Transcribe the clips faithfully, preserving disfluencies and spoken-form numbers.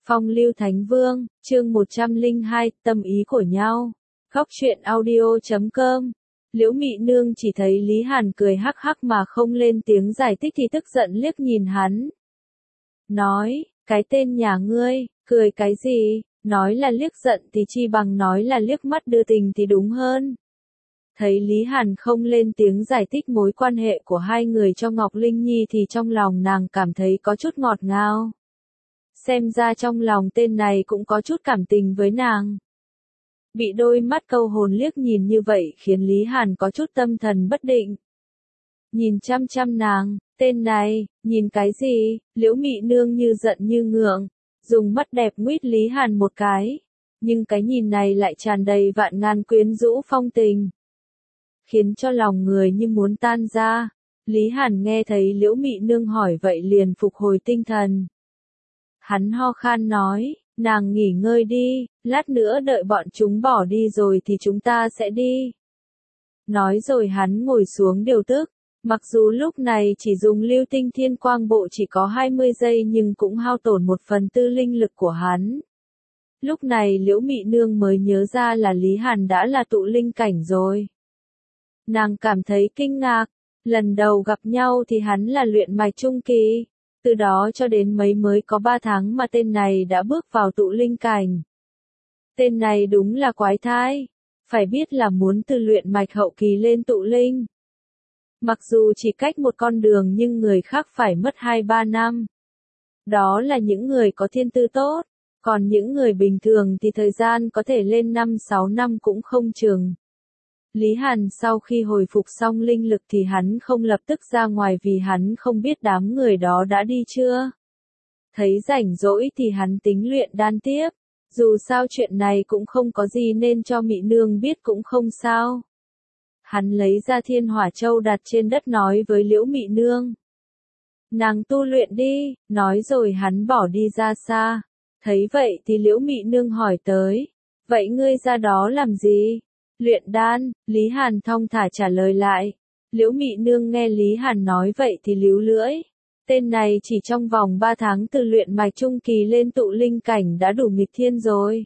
Phong lưu Thánh Vương, chương một trăm lẻ hai, tâm ý của nhau. Góc truyện audio chấm com. Liễu Mị Nương chỉ thấy Lý Hàn cười hắc hắc mà không lên tiếng giải thích thì tức giận liếc nhìn hắn. Nói, cái tên nhà ngươi, cười cái gì, nói là liếc giận thì chi bằng nói là liếc mắt đưa tình thì đúng hơn. Thấy Lý Hàn không lên tiếng giải thích mối quan hệ của hai người cho Ngọc Linh Nhi thì trong lòng nàng cảm thấy có chút ngọt ngào. Xem ra trong lòng tên này cũng có chút cảm tình với nàng. Bị đôi mắt câu hồn liếc nhìn như vậy khiến Lý Hàn có chút tâm thần bất định. Nhìn chăm chăm nàng, tên này, nhìn cái gì, Liễu Mị Nương như giận như ngượng, dùng mắt đẹp nguyết Lý Hàn một cái. Nhưng cái nhìn này lại tràn đầy vạn ngàn quyến rũ phong tình. Khiến cho lòng người như muốn tan ra. Lý Hàn nghe thấy Liễu Mị Nương hỏi vậy liền phục hồi tinh thần. Hắn ho khan nói, nàng nghỉ ngơi đi, lát nữa đợi bọn chúng bỏ đi rồi thì chúng ta sẽ đi. Nói rồi hắn ngồi xuống điều tức, mặc dù lúc này chỉ dùng lưu tinh thiên quang bộ chỉ có hai mươi giây nhưng cũng hao tổn một phần tư linh lực của hắn. Lúc này Liễu Mị Nương mới nhớ ra là Lý Hàn đã là tụ linh cảnh rồi. Nàng cảm thấy kinh ngạc, lần đầu gặp nhau thì hắn là luyện mạch trung kỳ. Từ đó cho đến mấy mới có ba tháng mà tên này đã bước vào tụ linh cảnh. Tên này đúng là quái thai. Phải biết là muốn từ luyện mạch hậu kỳ lên tụ linh. Mặc dù chỉ cách một con đường nhưng người khác phải mất hai ba năm. Đó là những người có thiên tư tốt. Còn những người bình thường thì thời gian có thể lên năm sáu năm cũng không chừng. Lý Hàn sau khi hồi phục xong linh lực thì hắn không lập tức ra ngoài vì hắn không biết đám người đó đã đi chưa. Thấy rảnh rỗi thì hắn tính luyện đan tiếp, dù sao chuyện này cũng không có gì nên cho Mị Nương biết cũng không sao. Hắn lấy ra Thiên Hỏa Châu đặt trên đất nói với Liễu Mị Nương. Nàng tu luyện đi, nói rồi hắn bỏ đi ra xa. Thấy vậy thì Liễu Mị Nương hỏi tới, vậy ngươi ra đó làm gì? Luyện đan, Lý Hàn thong thả trả lời lại. Liễu Mị Nương nghe Lý Hàn nói vậy thì líu lưỡi. Tên này chỉ trong vòng ba tháng từ luyện mạch trung kỳ lên tụ linh cảnh đã đủ nghịch thiên rồi.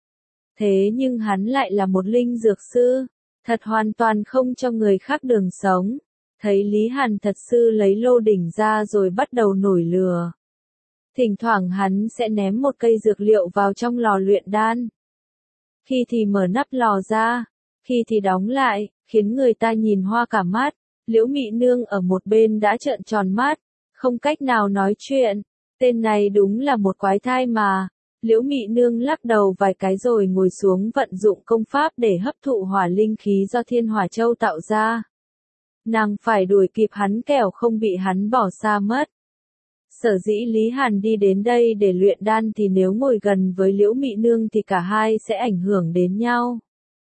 Thế nhưng hắn lại là một linh dược sư, thật hoàn toàn không cho người khác đường sống. Thấy Lý Hàn thật sự lấy lô đỉnh ra rồi bắt đầu nổi lửa. Thỉnh thoảng hắn sẽ ném một cây dược liệu vào trong lò luyện đan. Khi thì mở nắp lò ra, khi thì đóng lại, khiến người ta nhìn hoa cả mắt. Liễu Mị Nương ở một bên đã trợn tròn mắt, không cách nào nói chuyện. Tên này đúng là một quái thai mà. Liễu Mị Nương lắc đầu vài cái rồi ngồi xuống vận dụng công pháp để hấp thụ hỏa linh khí do Thiên Hỏa Châu tạo ra. Nàng phải đuổi kịp hắn kẻo không bị hắn bỏ xa mất. Sở dĩ Lý Hàn đi đến đây để luyện đan thì nếu ngồi gần với Liễu Mị Nương thì cả hai sẽ ảnh hưởng đến nhau.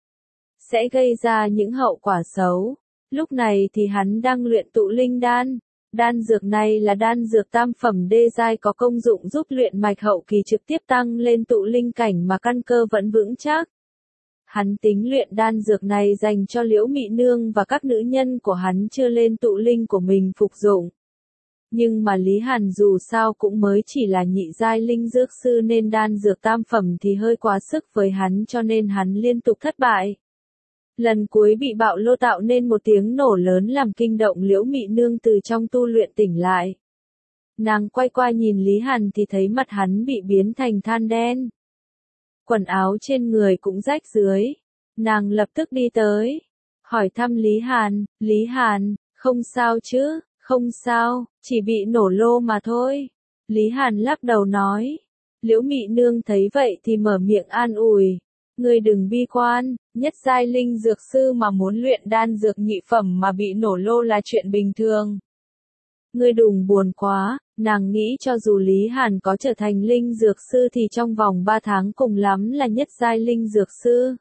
Sẽ gây ra những hậu quả xấu. Lúc này thì hắn đang luyện tụ linh đan. Đan dược này là đan dược tam phẩm đê giai có công dụng giúp luyện mạch hậu kỳ trực tiếp tăng lên tụ linh cảnh mà căn cơ vẫn vững chắc. Hắn tính luyện đan dược này dành cho Liễu Mị Nương và các nữ nhân của hắn chưa lên tụ linh của mình phục dụng. Nhưng mà Lý Hàn dù sao cũng mới chỉ là nhị giai linh dược sư nên đan dược tam phẩm thì hơi quá sức với hắn cho nên hắn liên tục thất bại. Lần cuối bị bạo lô tạo nên một tiếng nổ lớn làm kinh động Liễu Mị Nương từ trong tu luyện tỉnh lại. Nàng quay qua nhìn Lý Hàn thì thấy mặt hắn bị biến thành than đen. Quần áo trên người cũng rách dưới. Nàng lập tức đi tới. Hỏi thăm Lý Hàn, Lý Hàn, không sao chứ, không sao, chỉ bị nổ lô mà thôi. Lý Hàn lắc đầu nói. Liễu Mị Nương thấy vậy thì mở miệng an ủi. Ngươi đừng bi quan, nhất giai linh dược sư mà muốn luyện đan dược nhị phẩm mà bị nổ lô là chuyện bình thường. Ngươi đừng buồn quá, nàng nghĩ cho dù Lý Hàn có trở thành linh dược sư thì trong vòng ba tháng cùng lắm là nhất giai linh dược sư.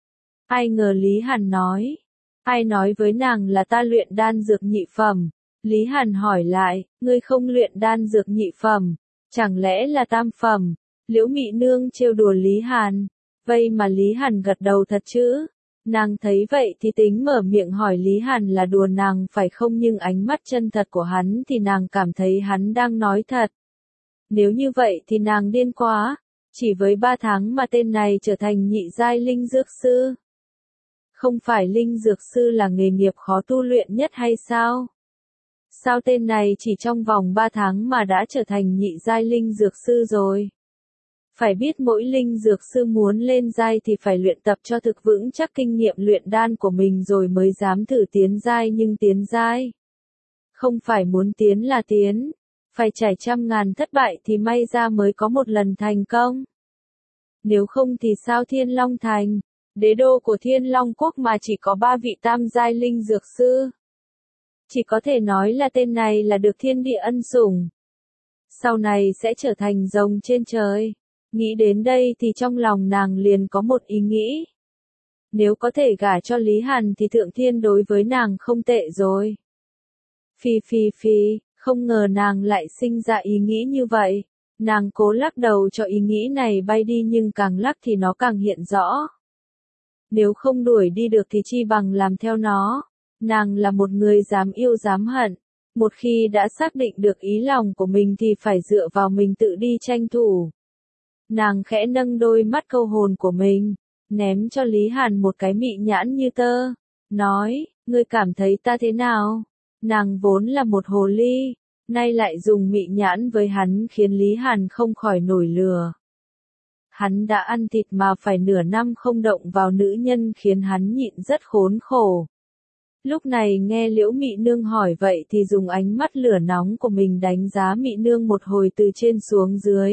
Ai ngờ Lý Hàn nói, ai nói với nàng là ta luyện đan dược nhị phẩm? Lý Hàn hỏi lại, ngươi không luyện đan dược nhị phẩm, chẳng lẽ là tam phẩm? Liễu Mị Nương trêu đùa Lý Hàn. Vậy mà Lý Hàn gật đầu thật chứ? Nàng thấy vậy thì tính mở miệng hỏi Lý Hàn là đùa nàng phải không nhưng ánh mắt chân thật của hắn thì nàng cảm thấy hắn đang nói thật. Nếu như vậy thì nàng điên quá, chỉ với ba tháng mà tên này trở thành nhị giai linh dược sư. Không phải linh dược sư là nghề nghiệp khó tu luyện nhất hay sao? Sao tên này chỉ trong vòng ba tháng mà đã trở thành nhị giai linh dược sư rồi? Phải biết mỗi linh dược sư muốn lên giai thì phải luyện tập cho thực vững chắc kinh nghiệm luyện đan của mình rồi mới dám thử tiến giai, nhưng tiến giai không phải muốn tiến là tiến, phải trải trăm ngàn thất bại thì may ra mới có một lần thành công. Nếu không thì sao Thiên Long Thành, đế đô của Thiên Long Quốc mà chỉ có ba vị tam giai linh dược sư? Chỉ có thể nói là tên này là được thiên địa ân sủng. Sau này sẽ trở thành rồng trên trời. Nghĩ đến đây thì trong lòng nàng liền có một ý nghĩ. Nếu có thể gả cho Lý Hàn thì Thượng Thiên đối với nàng không tệ rồi. Phi phi phi, không ngờ nàng lại sinh ra ý nghĩ như vậy. Nàng cố lắc đầu cho ý nghĩ này bay đi, nhưng càng lắc thì nó càng hiện rõ. Nếu không đuổi đi được thì chi bằng làm theo nó. Nàng là một người dám yêu dám hận. Một khi đã xác định được ý lòng của mình thì phải dựa vào mình tự đi tranh thủ. Nàng khẽ nâng đôi mắt câu hồn của mình, ném cho Lý Hàn một cái mị nhãn như tơ, nói, ngươi cảm thấy ta thế nào? Nàng vốn là một hồ ly, nay lại dùng mị nhãn với hắn khiến Lý Hàn không khỏi nổi lửa. Hắn đã ăn thịt mà phải nửa năm không động vào nữ nhân khiến hắn nhịn rất khốn khổ. Lúc này nghe Liễu Mị Nương hỏi vậy thì dùng ánh mắt lửa nóng của mình đánh giá Mị Nương một hồi từ trên xuống dưới.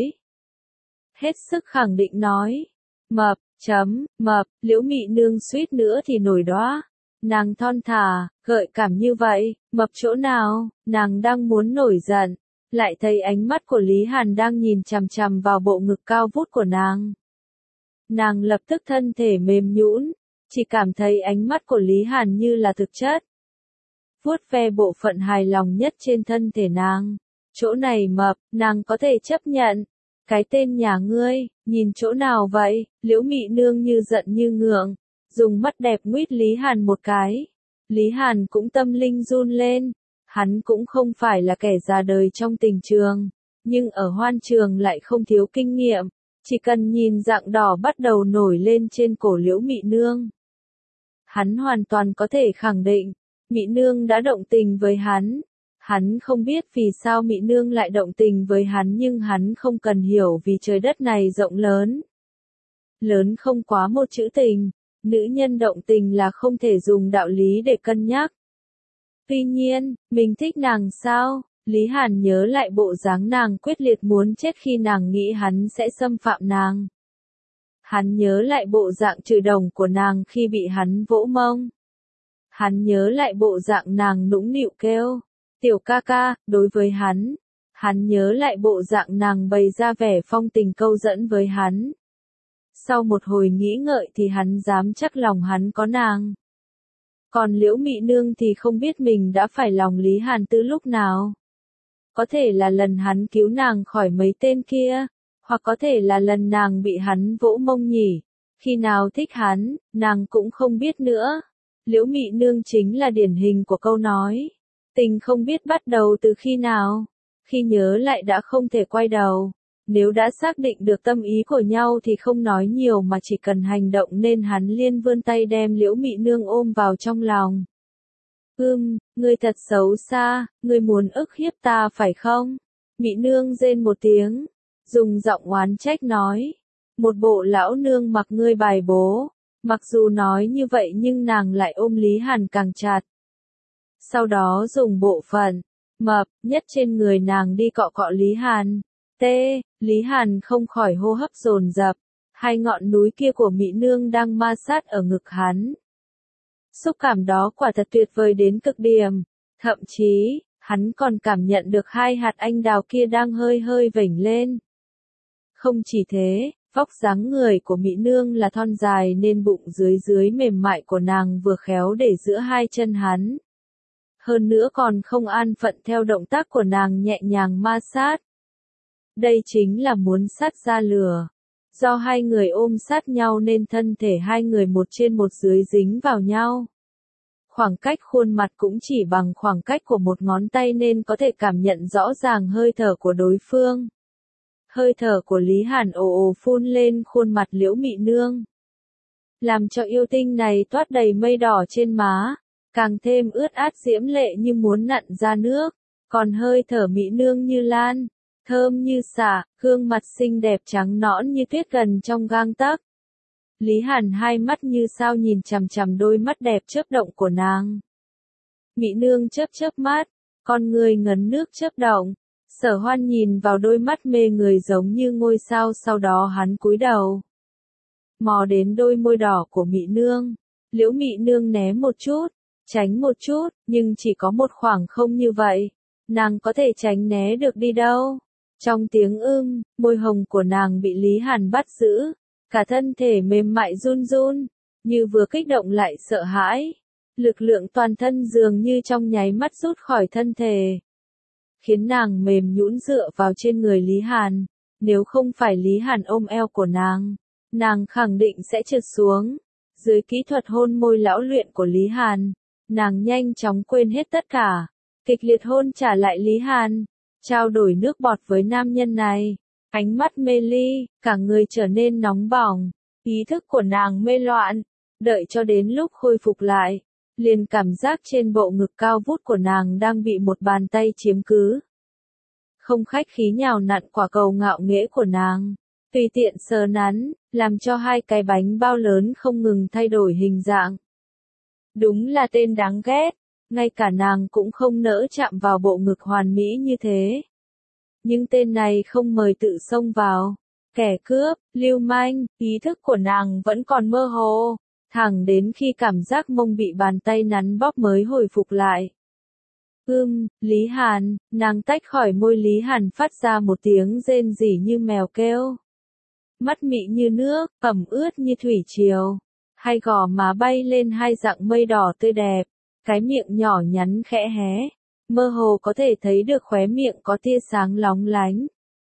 Hết sức khẳng định nói, mập, chấm, mập, Liễu Mị Nương suýt nữa thì nổi đoá. Nàng thon thả, gợi cảm như vậy, mập chỗ nào? Nàng đang muốn nổi giận, lại thấy ánh mắt của Lý Hàn đang nhìn chằm chằm vào bộ ngực cao vút của nàng. Nàng lập tức thân thể mềm nhũn, chỉ cảm thấy ánh mắt của Lý Hàn như là thực chất. Vuốt ve bộ phận hài lòng nhất trên thân thể nàng. Chỗ này mập, nàng có thể chấp nhận. Cái tên nhà ngươi, nhìn chỗ nào vậy? Liễu Mị Nương như giận như ngượng, dùng mắt đẹp nguýt Lý Hàn một cái. Lý Hàn cũng tâm linh run lên. Hắn cũng không phải là kẻ già đời trong tình trường, nhưng ở hoan trường lại không thiếu kinh nghiệm. Chỉ cần nhìn dạng đỏ bắt đầu nổi lên trên cổ Liễu Mị Nương, hắn hoàn toàn có thể khẳng định, Mị Nương đã động tình với hắn. Hắn không biết vì sao Mị Nương lại động tình với hắn, nhưng hắn không cần hiểu vì trời đất này rộng lớn. Lớn không quá một chữ tình, nữ nhân động tình là không thể dùng đạo lý để cân nhắc. Tuy nhiên, mình thích nàng sao? Lý Hàn nhớ lại bộ dáng nàng quyết liệt muốn chết khi nàng nghĩ hắn sẽ xâm phạm nàng. Hắn nhớ lại bộ dạng trừ đồng của nàng khi bị hắn vỗ mông. Hắn nhớ lại bộ dạng nàng nũng nịu kêu, tiểu ca ca, đối với hắn. Hắn nhớ lại bộ dạng nàng bày ra vẻ phong tình câu dẫn với hắn. Sau một hồi nghĩ ngợi thì hắn dám chắc lòng hắn có nàng. Còn Liễu Mị Nương thì không biết mình đã phải lòng Lý Hàn từ lúc nào. Có thể là lần hắn cứu nàng khỏi mấy tên kia, hoặc có thể là lần nàng bị hắn vỗ mông nhỉ. Khi nào thích hắn, nàng cũng không biết nữa. Liễu Mị Nương chính là điển hình của câu nói, tình không biết bắt đầu từ khi nào, khi nhớ lại đã không thể quay đầu. Nếu đã xác định được tâm ý của nhau thì không nói nhiều mà chỉ cần hành động, nên hắn liền vươn tay đem Liễu Mị Nương ôm vào trong lòng. Ưm, ngươi thật xấu xa, ngươi muốn ức hiếp ta phải không? Mị Nương rên một tiếng, dùng giọng oán trách nói, một bộ lão nương mặc ngươi bài bố. Mặc dù nói như vậy nhưng nàng lại ôm Lý Hàn càng chặt. Sau đó dùng bộ phận mập nhất trên người nàng đi cọ cọ Lý Hàn. Tê, Lý Hàn không khỏi hô hấp dồn dập. Hai ngọn núi kia của Mị Nương đang ma sát ở ngực hắn. Xúc cảm đó quả thật tuyệt vời đến cực điểm. Thậm chí, hắn còn cảm nhận được hai hạt anh đào kia đang hơi hơi vểnh lên. Không chỉ thế, vóc dáng người của Mị Nương là thon dài nên bụng dưới dưới mềm mại của nàng vừa khéo để giữa hai chân hắn. Hơn nữa còn không an phận theo động tác của nàng nhẹ nhàng ma sát. Đây chính là muốn sát ra lửa. Do hai người ôm sát nhau nên thân thể hai người một trên một dưới dính vào nhau. Khoảng cách khuôn mặt cũng chỉ bằng khoảng cách của một ngón tay nên có thể cảm nhận rõ ràng hơi thở của đối phương. Hơi thở của Lý Hàn ồ ồ phun lên khuôn mặt Liễu Mị Nương, làm cho yêu tinh này toát đầy mây đỏ trên má, càng thêm ướt át diễm lệ như muốn nặn ra nước, còn hơi thở Mị Nương như lan, thơm như xả, gương mặt xinh đẹp trắng nõn như tuyết gần trong gang tấc. Lý Hàn hai mắt như sao nhìn chằm chằm đôi mắt đẹp chớp động của nàng. Mị Nương chớp chớp mắt, con người ngấn nước chớp động. Sở Hoan nhìn vào đôi mắt mê người giống như ngôi sao, sau đó hắn cúi đầu, mò đến đôi môi đỏ của Mị Nương. Liễu Mị Nương né một chút, tránh một chút, nhưng chỉ có một khoảng không như vậy, nàng có thể tránh né được đi đâu. Trong tiếng ưm, môi hồng của nàng bị Lý Hàn bắt giữ, cả thân thể mềm mại run run, như vừa kích động lại sợ hãi. Lực lượng toàn thân dường như trong nháy mắt rút khỏi thân thể, khiến nàng mềm nhũn dựa vào trên người Lý Hàn. Nếu không phải Lý Hàn ôm eo của nàng, nàng khẳng định sẽ trượt xuống. Dưới kỹ thuật hôn môi lão luyện của Lý Hàn, nàng nhanh chóng quên hết tất cả, kịch liệt hôn trả lại Lý Hàn, trao đổi nước bọt với nam nhân này. Ánh mắt mê ly, cả người trở nên nóng bỏng, ý thức của nàng mê loạn. Đợi cho đến lúc khôi phục lại, liền cảm giác trên bộ ngực cao vút của nàng đang bị một bàn tay chiếm cứ. Không khách khí nhào nặn quả cầu ngạo nghễ của nàng, tùy tiện sờ nắn, làm cho hai cái bánh bao lớn không ngừng thay đổi hình dạng. Đúng là tên đáng ghét, ngay cả nàng cũng không nỡ chạm vào bộ ngực hoàn mỹ như thế. Nhưng tên này không mời tự xông vào, kẻ cướp, lưu manh, ý thức của nàng vẫn còn mơ hồ, thẳng đến khi cảm giác mông bị bàn tay nắn bóp mới hồi phục lại. Ưm, Lý Hàn, nàng tách khỏi môi Lý Hàn phát ra một tiếng rên rỉ như mèo kêu. Mắt mị như nước, ẩm ướt như thủy triều, hai gò má bay lên hai dạng mây đỏ tươi đẹp, cái miệng nhỏ nhắn khẽ hé, mơ hồ có thể thấy được khóe miệng có tia sáng lóng lánh.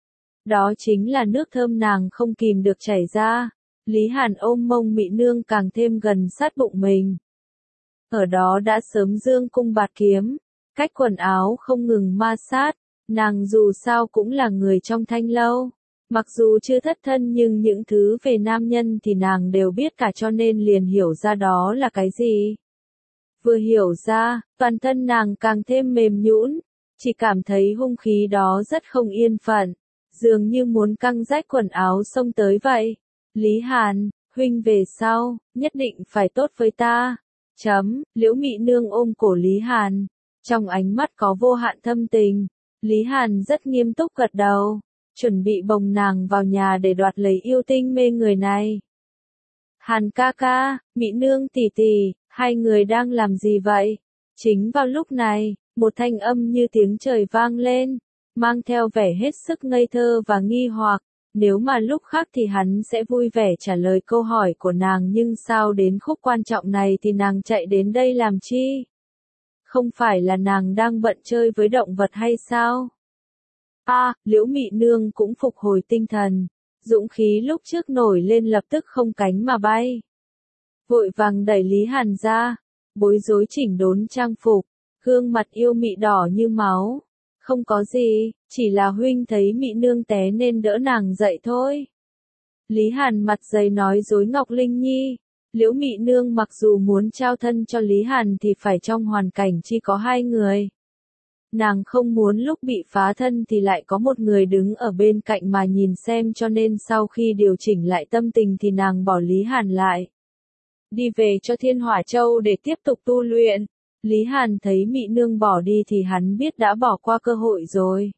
Đó chính là nước thơm nàng không kìm được chảy ra. Lý Hàn ôm mông Mị Nương càng thêm gần sát bụng mình. Ở đó đã sớm dương cung bạt kiếm, cách quần áo không ngừng ma sát, nàng dù sao cũng là người trong thanh lâu. Mặc dù chưa thất thân nhưng những thứ về nam nhân thì nàng đều biết cả, cho nên liền hiểu ra đó là cái gì. Vừa hiểu ra, toàn thân nàng càng thêm mềm nhũn, chỉ cảm thấy hung khí đó rất không yên phận, dường như muốn căng rách quần áo xông tới vậy. Lý Hàn, huynh về sau, nhất định phải tốt với ta. Chấm, Liễu Mị Nương ôm cổ Lý Hàn, trong ánh mắt có vô hạn thâm tình. Lý Hàn rất nghiêm túc gật đầu, chuẩn bị bồng nàng vào nhà để đoạt lấy yêu tinh mê người này. Hàn ca ca, Mị Nương tỷ tỷ, hai người đang làm gì vậy? Chính vào lúc này, một thanh âm như tiếng trời vang lên, mang theo vẻ hết sức ngây thơ và nghi hoặc. Nếu mà lúc khác thì hắn sẽ vui vẻ trả lời câu hỏi của nàng, nhưng sao đến khúc quan trọng này thì nàng chạy đến đây làm chi? Không phải là nàng đang bận chơi với động vật hay sao? A, à, Liễu Mị Nương cũng phục hồi tinh thần, dũng khí lúc trước nổi lên lập tức không cánh mà bay. Vội vàng đẩy Lý Hàn ra, bối rối chỉnh đốn trang phục, gương mặt yêu mị đỏ như máu. Không có gì, chỉ là huynh thấy Mị Nương té nên đỡ nàng dậy thôi. Lý Hàn mặt dày nói dối Ngọc Linh Nhi. Liễu Mị Nương mặc dù muốn trao thân cho Lý Hàn thì phải trong hoàn cảnh chỉ có hai người. Nàng không muốn lúc bị phá thân thì lại có một người đứng ở bên cạnh mà nhìn xem, cho nên sau khi điều chỉnh lại tâm tình thì nàng bỏ Lý Hàn lại. Đi về cho Thiên Hỏa Châu để tiếp tục tu luyện. Lý Hàn thấy Mị Nương bỏ đi thì hắn biết đã bỏ qua cơ hội rồi.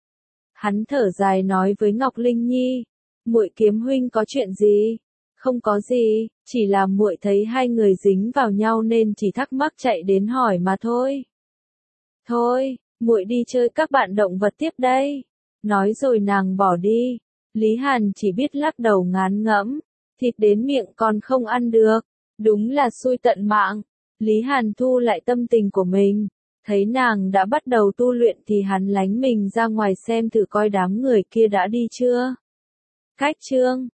Hắn thở dài nói với Ngọc Linh Nhi, muội kiếm huynh có chuyện gì? Không có gì, chỉ là muội thấy hai người dính vào nhau nên chỉ thắc mắc chạy đến hỏi mà thôi. Thôi, muội đi chơi các bạn động vật tiếp đây. Nói rồi nàng bỏ đi. Lý Hàn chỉ biết lắc đầu ngán ngẫm, thịt đến miệng còn không ăn được, đúng là xui tận mạng. Lý Hàn thu lại tâm tình của mình, thấy nàng đã bắt đầu tu luyện thì hắn lánh mình ra ngoài xem thử coi đám người kia đã đi chưa. Cách chương